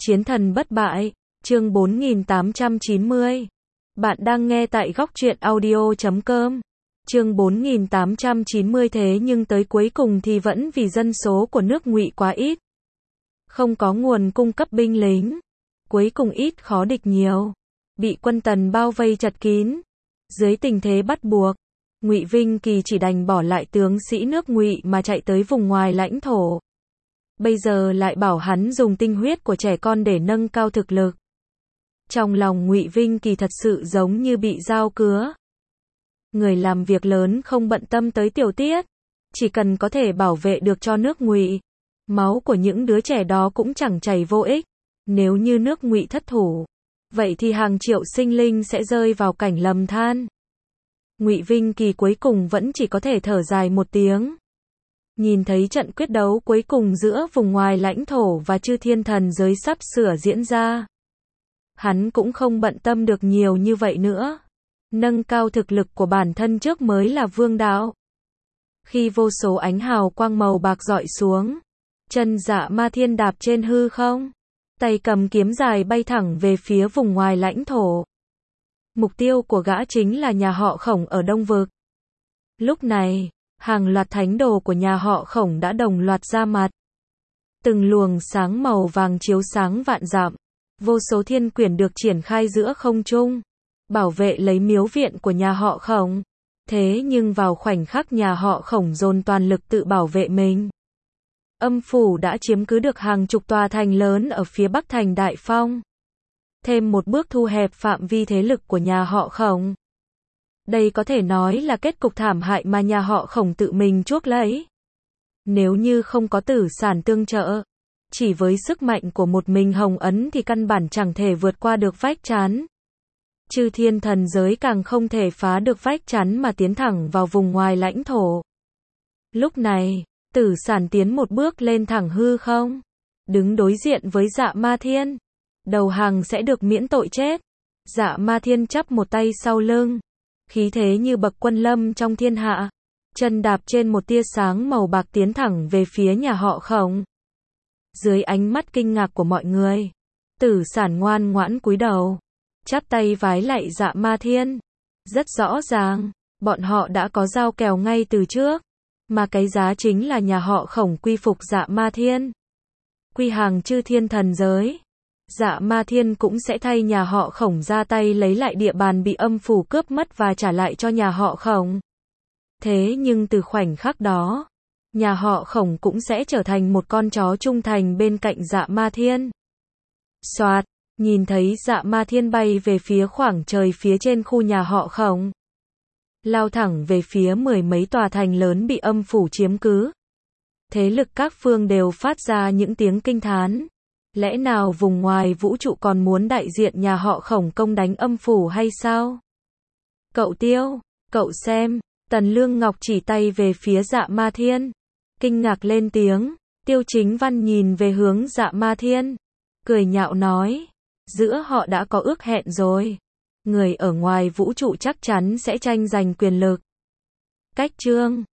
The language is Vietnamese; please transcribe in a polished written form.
Chiến thần bất bại, chương 4890. Bạn đang nghe tại góc truyện audio.com. Chương 4890 thế nhưng tới cuối cùng thì vẫn vì dân số của nước Ngụy quá ít. Không có nguồn cung cấp binh lính. Cuối cùng ít khó địch nhiều. Bị quân Tần bao vây chật kín. Dưới tình thế bắt buộc, Ngụy Vinh Kỳ chỉ đành bỏ lại tướng sĩ nước Ngụy mà chạy tới vùng ngoài lãnh thổ. Bây giờ lại bảo hắn dùng tinh huyết của trẻ con để nâng cao thực lực. Trong lòng Ngụy Vinh Kỳ thật sự giống như bị dao cứa. Người làm việc lớn không bận tâm tới tiểu tiết, chỉ cần có thể bảo vệ được cho nước Ngụy, máu của những đứa trẻ đó cũng chẳng chảy vô ích. Nếu như nước Ngụy thất thủ, vậy thì hàng triệu sinh linh sẽ rơi vào cảnh lầm than. Ngụy Vinh Kỳ cuối cùng vẫn chỉ có thể thở dài một tiếng. Nhìn thấy trận quyết đấu cuối cùng giữa vùng ngoài lãnh thổ và chư thiên thần giới sắp sửa diễn ra, hắn cũng không bận tâm được nhiều như vậy nữa. Nâng cao thực lực của bản thân trước mới là vương đạo. Khi vô số ánh hào quang màu bạc rọi xuống, chân Dạ Ma Thiên đạp trên hư không, tay cầm kiếm dài bay thẳng về phía vùng ngoài lãnh thổ. Mục tiêu của gã chính là nhà họ Khổng ở Đông Vực. Lúc này, hàng loạt thánh đồ của nhà họ Khổng đã đồng loạt ra mặt. Từng luồng sáng màu vàng chiếu sáng vạn dặm, vô số thiên quyển được triển khai giữa không trung, bảo vệ lấy miếu viện của nhà họ Khổng. Thế nhưng vào khoảnh khắc nhà họ Khổng dồn toàn lực tự bảo vệ mình, Âm phủ đã chiếm cứ được hàng chục tòa thành lớn ở phía bắc thành Đại Phong. Thêm một bước thu hẹp phạm vi thế lực của nhà họ Khổng. Đây có thể nói là kết cục thảm hại mà nhà họ Khổng tự mình chuốc lấy. Nếu như không có tử sản tương trợ, chỉ với sức mạnh của một mình Hồng Ấn thì căn bản chẳng thể vượt qua được vách chắn. Chư thiên thần giới càng không thể phá được vách chắn mà tiến thẳng vào vùng ngoài lãnh thổ. Lúc này, tử sản tiến một bước lên thẳng hư không, đứng đối diện với Dạ Ma Thiên. Đầu hàng sẽ được miễn tội chết. Dạ Ma Thiên chắp một tay sau lưng, khí thế như bậc quân lâm trong thiên hạ, chân đạp trên một tia sáng màu bạc tiến thẳng về phía nhà họ Khổng. Dưới ánh mắt kinh ngạc của mọi người, tử sản ngoan ngoãn cúi đầu, chắp tay vái lạy Dạ Ma Thiên. Rất rõ ràng, bọn họ đã có giao kèo ngay từ trước, mà cái giá chính là nhà họ Khổng quy phục Dạ Ma Thiên. Quy hàng chư thiên thần giới, Dạ Ma Thiên cũng sẽ thay nhà họ Khổng ra tay lấy lại địa bàn bị âm phủ cướp mất và trả lại cho nhà họ Khổng. Thế nhưng từ khoảnh khắc đó, nhà họ Khổng cũng sẽ trở thành một con chó trung thành bên cạnh Dạ Ma Thiên. Soạt, nhìn thấy Dạ Ma Thiên bay về phía khoảng trời phía trên khu nhà họ Khổng, lao thẳng về phía mười mấy tòa thành lớn bị âm phủ chiếm cứ. Thế lực các phương đều phát ra những tiếng kinh thán. Lẽ nào vùng ngoài vũ trụ còn muốn đại diện nhà họ Khổng công đánh âm phủ hay sao? Cậu Tiêu, cậu xem. Tần Lương Ngọc chỉ tay về phía Dạ Ma Thiên, kinh ngạc lên tiếng. Tiêu Chính Văn nhìn về hướng Dạ Ma Thiên, cười nhạo nói, giữa họ đã có ước hẹn rồi. Người ở ngoài vũ trụ chắc chắn sẽ tranh giành quyền lực. Cách chương